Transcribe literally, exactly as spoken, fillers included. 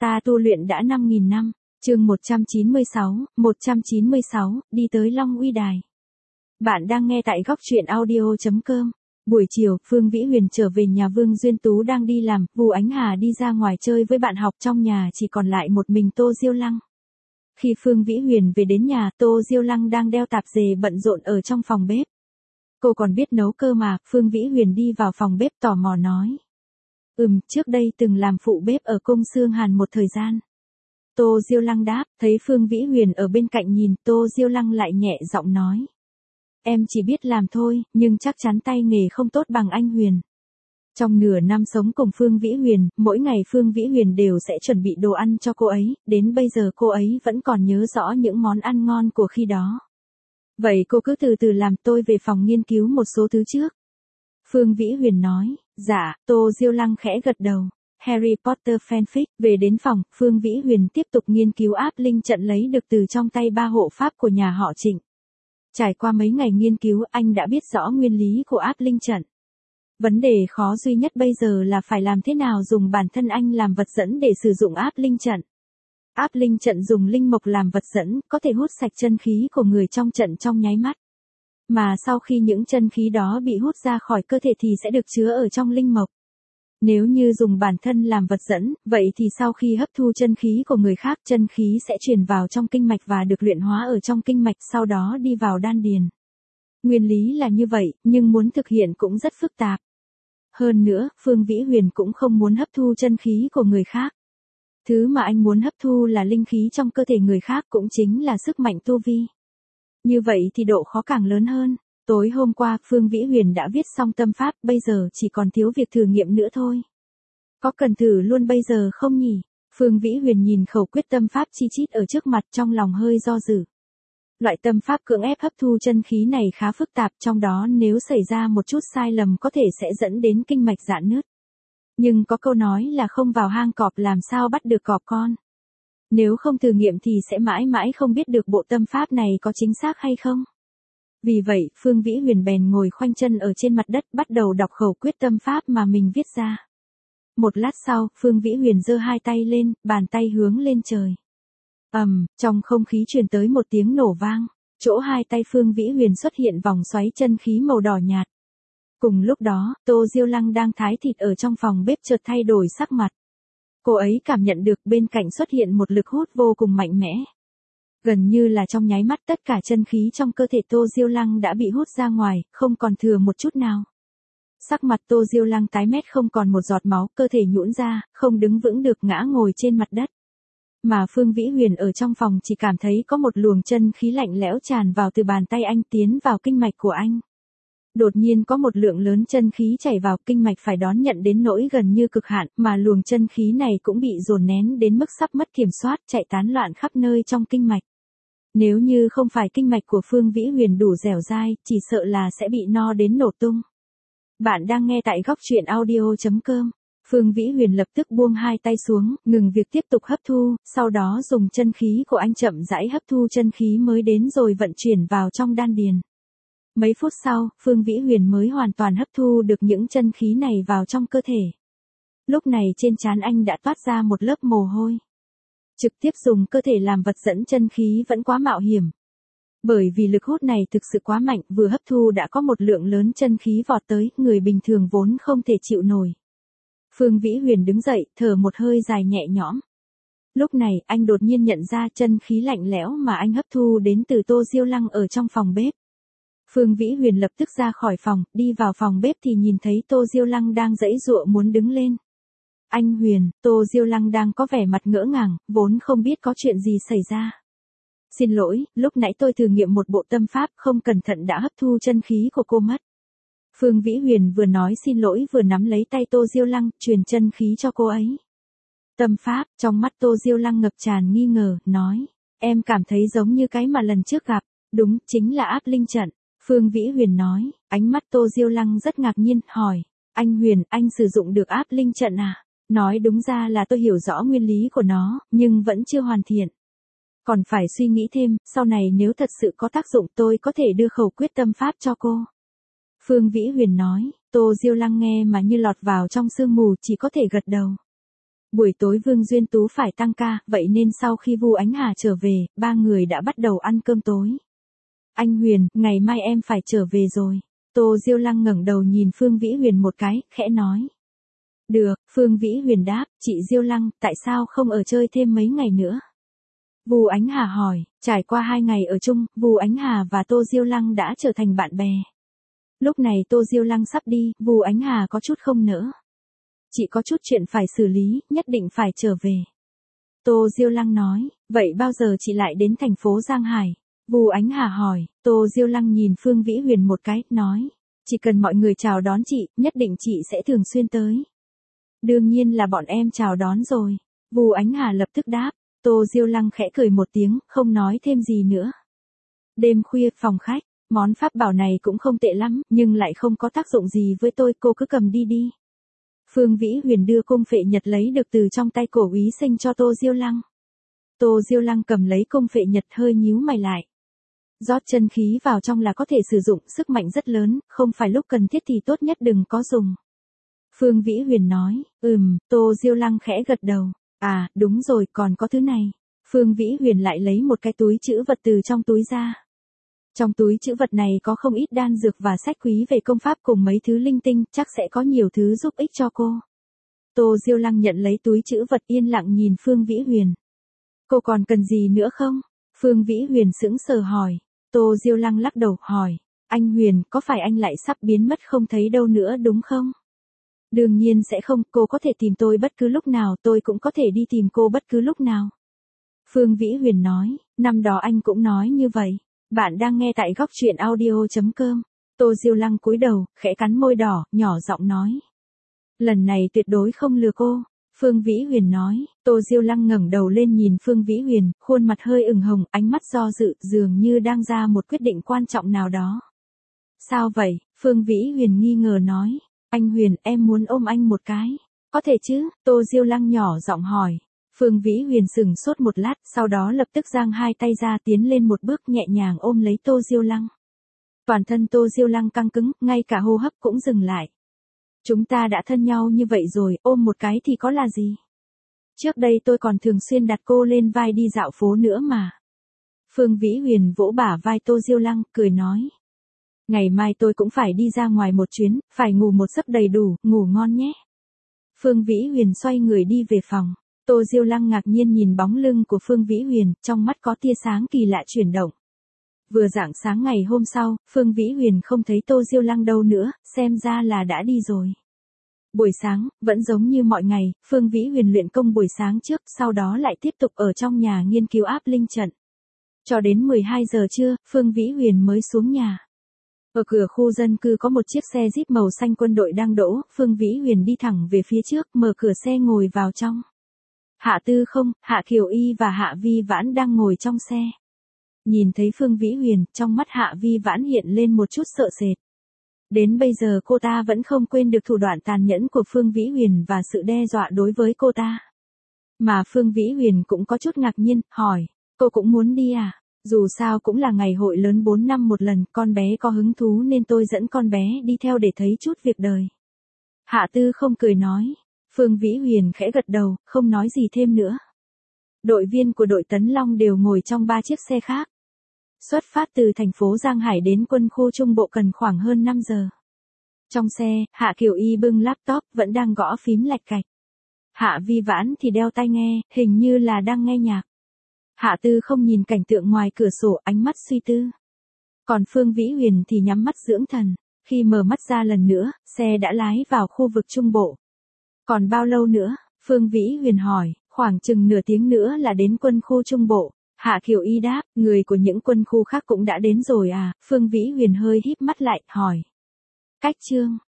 Ta tu luyện đã năm nghìn năm, chương một trăm chín mươi sáu, một trăm chín mươi sáu, đi tới Long Uy Đài. Bạn đang nghe tại góc truyện audio chấm com. Buổi chiều, Phương Vĩ Huyền trở về nhà Vương Duyên Tú đang đi làm, Vu Ánh Hà đi ra ngoài chơi với bạn học, trong nhà chỉ còn lại một mình Tô Diêu Lăng. Khi Phương Vĩ Huyền về đến nhà, Tô Diêu Lăng đang đeo tạp dề bận rộn ở trong phòng bếp. Cô còn biết nấu cơ mà, Phương Vĩ Huyền đi vào phòng bếp tò mò nói. Ừm, trước đây từng làm phụ bếp ở cung Xương Hàn một thời gian. Tô Diêu Lăng đáp, thấy Phương Vĩ Huyền ở bên cạnh nhìn, Tô Diêu Lăng lại nhẹ giọng nói. Em chỉ biết làm thôi, nhưng chắc chắn tay nghề không tốt bằng anh Huyền. Trong nửa năm sống cùng Phương Vĩ Huyền, mỗi ngày Phương Vĩ Huyền đều sẽ chuẩn bị đồ ăn cho cô ấy, đến bây giờ cô ấy vẫn còn nhớ rõ những món ăn ngon của khi đó. Vậy cô cứ từ từ làm, tôi về phòng nghiên cứu một số thứ trước. Phương Vĩ Huyền nói, dạ, Tô Diêu Lăng khẽ gật đầu. Harry Potter fanfic, về đến phòng, Phương Vĩ Huyền tiếp tục nghiên cứu áp linh trận lấy được từ trong tay ba hộ pháp của nhà họ Trịnh. Trải qua mấy ngày nghiên cứu, anh đã biết rõ nguyên lý của áp linh trận. Vấn đề khó duy nhất bây giờ là phải làm thế nào dùng bản thân anh làm vật dẫn để sử dụng áp linh trận. Áp linh trận dùng linh mộc làm vật dẫn, có thể hút sạch chân khí của người trong trận trong nháy mắt. Mà sau khi những chân khí đó bị hút ra khỏi cơ thể thì sẽ được chứa ở trong linh mộc. Nếu như dùng bản thân làm vật dẫn, vậy thì sau khi hấp thu chân khí của người khác, chân khí sẽ truyền vào trong kinh mạch và được luyện hóa ở trong kinh mạch, sau đó đi vào đan điền. Nguyên lý là như vậy, nhưng muốn thực hiện cũng rất phức tạp. Hơn nữa, Phương Vĩ Huyền cũng không muốn hấp thu chân khí của người khác. Thứ mà anh muốn hấp thu là linh khí trong cơ thể người khác, cũng chính là sức mạnh tu vi. Như vậy thì độ khó càng lớn hơn. Tối hôm qua, Phương Vĩ Huyền đã viết xong tâm pháp, bây giờ chỉ còn thiếu việc thử nghiệm nữa thôi. Có cần thử luôn bây giờ không nhỉ? Phương Vĩ Huyền nhìn khẩu quyết tâm pháp chi chít ở trước mặt, trong lòng hơi do dự. Loại tâm pháp cưỡng ép hấp thu chân khí này khá phức tạp, trong đó nếu xảy ra một chút sai lầm có thể sẽ dẫn đến kinh mạch rạn nứt. Nhưng có câu nói là không vào hang cọp làm sao bắt được cọp con. Nếu không thử nghiệm thì sẽ mãi mãi không biết được bộ tâm pháp này có chính xác hay không. Vì vậy, Phương Vĩ Huyền bèn ngồi khoanh chân ở trên mặt đất, bắt đầu đọc khẩu quyết tâm pháp mà mình viết ra. Một lát sau, Phương Vĩ Huyền giơ hai tay lên, bàn tay hướng lên trời. Ầm, um, trong không khí truyền tới một tiếng nổ vang, chỗ hai tay Phương Vĩ Huyền xuất hiện vòng xoáy chân khí màu đỏ nhạt. Cùng lúc đó, Tô Diêu Lăng đang thái thịt ở trong phòng bếp chợt thay đổi sắc mặt. Cô ấy cảm nhận được bên cạnh xuất hiện một lực hút vô cùng mạnh mẽ. Gần như là trong nháy mắt tất cả chân khí trong cơ thể Tô Diêu Lăng đã bị hút ra ngoài, không còn thừa một chút nào. Sắc mặt Tô Diêu Lăng tái mét, không còn một giọt máu, cơ thể nhũn ra, không đứng vững được, ngã ngồi trên mặt đất. Mà Phương Vĩ Huyền ở trong phòng chỉ cảm thấy có một luồng chân khí lạnh lẽo tràn vào từ bàn tay anh tiến vào kinh mạch của anh. Đột nhiên có một lượng lớn chân khí chảy vào, kinh mạch phải đón nhận đến nỗi gần như cực hạn, mà luồng chân khí này cũng bị dồn nén đến mức sắp mất kiểm soát, chạy tán loạn khắp nơi trong kinh mạch. Nếu như không phải kinh mạch của Phương Vĩ Huyền đủ dẻo dai, chỉ sợ là sẽ bị no đến nổ tung. Bạn đang nghe tại góc truyện audio chấm com. Phương Vĩ Huyền lập tức buông hai tay xuống, ngừng việc tiếp tục hấp thu, sau đó dùng chân khí của anh chậm rãi hấp thu chân khí mới đến rồi vận chuyển vào trong đan điền. Mấy phút sau, Phương Vĩ Huyền mới hoàn toàn hấp thu được những chân khí này vào trong cơ thể. Lúc này trên trán anh đã toát ra một lớp mồ hôi. Trực tiếp dùng cơ thể làm vật dẫn chân khí vẫn quá mạo hiểm. Bởi vì lực hút này thực sự quá mạnh, vừa hấp thu đã có một lượng lớn chân khí vọt tới, người bình thường vốn không thể chịu nổi. Phương Vĩ Huyền đứng dậy, thở một hơi dài nhẹ nhõm. Lúc này, anh đột nhiên nhận ra chân khí lạnh lẽo mà anh hấp thu đến từ Tô Diêu Lăng ở trong phòng bếp. Phương Vĩ Huyền lập tức ra khỏi phòng, đi vào phòng bếp thì nhìn thấy Tô Diêu Lăng đang giãy giụa muốn đứng lên. Anh Huyền, Tô Diêu Lăng đang có vẻ mặt ngỡ ngàng, vốn không biết có chuyện gì xảy ra. Xin lỗi, lúc nãy tôi thử nghiệm một bộ tâm pháp, không cẩn thận đã hấp thu chân khí của cô mất. Phương Vĩ Huyền vừa nói xin lỗi vừa nắm lấy tay Tô Diêu Lăng, truyền chân khí cho cô ấy. Tâm pháp, trong mắt Tô Diêu Lăng ngập tràn nghi ngờ, nói, em cảm thấy giống như cái mà lần trước gặp, đúng, chính là áp linh trận. Phương Vĩ Huyền nói, ánh mắt Tô Diêu Lăng rất ngạc nhiên, hỏi, anh Huyền, anh sử dụng được áp linh trận à? Nói đúng ra là tôi hiểu rõ nguyên lý của nó, nhưng vẫn chưa hoàn thiện. Còn phải suy nghĩ thêm, sau này nếu thật sự có tác dụng tôi có thể đưa khẩu quyết tâm pháp cho cô. Phương Vĩ Huyền nói, Tô Diêu Lăng nghe mà như lọt vào trong sương mù, chỉ có thể gật đầu. Buổi tối Vương Duyên Tú phải tăng ca, vậy nên sau khi Vu Ánh Hà trở về, ba người đã bắt đầu ăn cơm tối. Anh Huyền, ngày mai em phải trở về rồi. Tô Diêu Lăng ngẩng đầu nhìn Phương Vĩ Huyền một cái, khẽ nói. Được, Phương Vĩ Huyền đáp, chị Diêu Lăng, tại sao không ở chơi thêm mấy ngày nữa? Vu Ánh Hà hỏi, trải qua hai ngày ở chung, Vu Ánh Hà và Tô Diêu Lăng đã trở thành bạn bè. Lúc này Tô Diêu Lăng sắp đi, Vu Ánh Hà có chút không nỡ. Chị có chút chuyện phải xử lý, nhất định phải trở về. Tô Diêu Lăng nói, vậy bao giờ chị lại đến thành phố Giang Hải? Vu Ánh Hà hỏi, Tô Diêu Lăng nhìn Phương Vĩ Huyền một cái, nói, chỉ cần mọi người chào đón chị, nhất định chị sẽ thường xuyên tới. Đương nhiên là bọn em chào đón rồi. Vu Ánh Hà lập tức đáp, Tô Diêu Lăng khẽ cười một tiếng, không nói thêm gì nữa. Đêm khuya, phòng khách, món pháp bảo này cũng không tệ lắm, nhưng lại không có tác dụng gì với tôi, cô cứ cầm đi đi. Phương Vĩ Huyền đưa cung phệ nhật lấy được từ trong tay cổ úy sinh cho Tô Diêu Lăng. Tô Diêu Lăng cầm lấy cung phệ nhật hơi nhíu mày lại. Rót chân khí vào trong là có thể sử dụng sức mạnh rất lớn, không phải lúc cần thiết thì tốt nhất đừng có dùng. Phương Vĩ Huyền nói, ừm, Tô Diêu Lăng khẽ gật đầu. À, đúng rồi, còn có thứ này. Phương Vĩ Huyền lại lấy một cái túi trữ vật từ trong túi ra. Trong túi trữ vật này có không ít đan dược và sách quý về công pháp cùng mấy thứ linh tinh, chắc sẽ có nhiều thứ giúp ích cho cô. Tô Diêu Lăng nhận lấy túi trữ vật yên lặng nhìn Phương Vĩ Huyền. Cô còn cần gì nữa không? Phương Vĩ Huyền sững sờ hỏi. Tô Diêu Lăng lắc đầu hỏi. Anh Huyền, có phải anh lại sắp biến mất không thấy đâu nữa đúng không? Đương nhiên sẽ không, cô có thể tìm tôi bất cứ lúc nào, tôi cũng có thể đi tìm cô bất cứ lúc nào. Phương Vĩ Huyền nói, năm đó anh cũng nói như vậy. Bạn đang nghe tại góc truyện audio chấm com. Tô Diêu Lăng cúi đầu, khẽ cắn môi đỏ, nhỏ giọng nói. Lần này tuyệt đối không lừa cô. Phương Vĩ Huyền nói, Tô Diêu Lăng ngẩng đầu lên nhìn Phương Vĩ Huyền, khuôn mặt hơi ửng hồng, ánh mắt do dự, dường như đang ra một quyết định quan trọng nào đó. Sao vậy? Phương Vĩ Huyền nghi ngờ nói. Anh Huyền, em muốn ôm anh một cái. Có thể chứ? Tô Diêu Lăng nhỏ giọng hỏi. Phương Vĩ Huyền sững sốt một lát, sau đó lập tức giang hai tay ra tiến lên một bước nhẹ nhàng ôm lấy Tô Diêu Lăng. Toàn thân Tô Diêu Lăng căng cứng, ngay cả hô hấp cũng dừng lại. Chúng ta đã thân nhau như vậy rồi, ôm một cái thì có là gì? Trước đây tôi còn thường xuyên đặt cô lên vai đi dạo phố nữa mà. Phương Vĩ Huyền vỗ bả vai Tô Diêu Lăng, cười nói. Ngày mai tôi cũng phải đi ra ngoài một chuyến, phải ngủ một giấc đầy đủ, ngủ ngon nhé. Phương Vĩ Huyền xoay người đi về phòng. Tô Diêu Lăng ngạc nhiên nhìn bóng lưng của Phương Vĩ Huyền, trong mắt có tia sáng kỳ lạ chuyển động. Vừa rạng sáng ngày hôm sau, Phương Vĩ Huyền không thấy Tô Diêu Lăng đâu nữa, xem ra là đã đi rồi. Buổi sáng, vẫn giống như mọi ngày, Phương Vĩ Huyền luyện công buổi sáng trước, sau đó lại tiếp tục ở trong nhà nghiên cứu áp linh trận. Cho đến mười hai giờ trưa, Phương Vĩ Huyền mới xuống nhà. Ở cửa khu dân cư có một chiếc xe Jeep màu xanh quân đội đang đỗ, Phương Vĩ Huyền đi thẳng về phía trước, mở cửa xe ngồi vào trong. Hạ Tư Không, Hạ Kiều Y và Hạ Vi Vãn đang ngồi trong xe. Nhìn thấy Phương Vĩ Huyền, trong mắt Hạ Vi Vãn hiện lên một chút sợ sệt. Đến bây giờ cô ta vẫn không quên được thủ đoạn tàn nhẫn của Phương Vĩ Huyền và sự đe dọa đối với cô ta. Mà Phương Vĩ Huyền cũng có chút ngạc nhiên, hỏi, cô cũng muốn đi à? Dù sao cũng là ngày hội lớn bốn năm một lần, con bé có hứng thú nên tôi dẫn con bé đi theo để thấy chút việc đời. Hạ Tư Không cười nói. Phương Vĩ Huyền khẽ gật đầu, không nói gì thêm nữa. Đội viên của đội Tấn Long đều ngồi trong ba chiếc xe khác. Xuất phát từ thành phố Giang Hải đến quân khu Trung Bộ cần khoảng hơn năm giờ. Trong xe, Hạ Kiều Y bưng laptop, vẫn đang gõ phím lạch cạch. Hạ Vi Vãn thì đeo tai nghe, hình như là đang nghe nhạc. Hạ Tư Không nhìn cảnh tượng ngoài cửa sổ, ánh mắt suy tư. Còn Phương Vĩ Huyền thì nhắm mắt dưỡng thần. Khi mở mắt ra lần nữa, xe đã lái vào khu vực Trung Bộ. Còn bao lâu nữa? Phương Vĩ Huyền hỏi. Khoảng chừng nửa tiếng nữa là đến quân khu Trung Bộ. Hạ Kiều Y đáp, người của những quân khu khác cũng đã đến rồi à? Phương Vĩ Huyền hơi híp mắt lại, hỏi. Cách chương.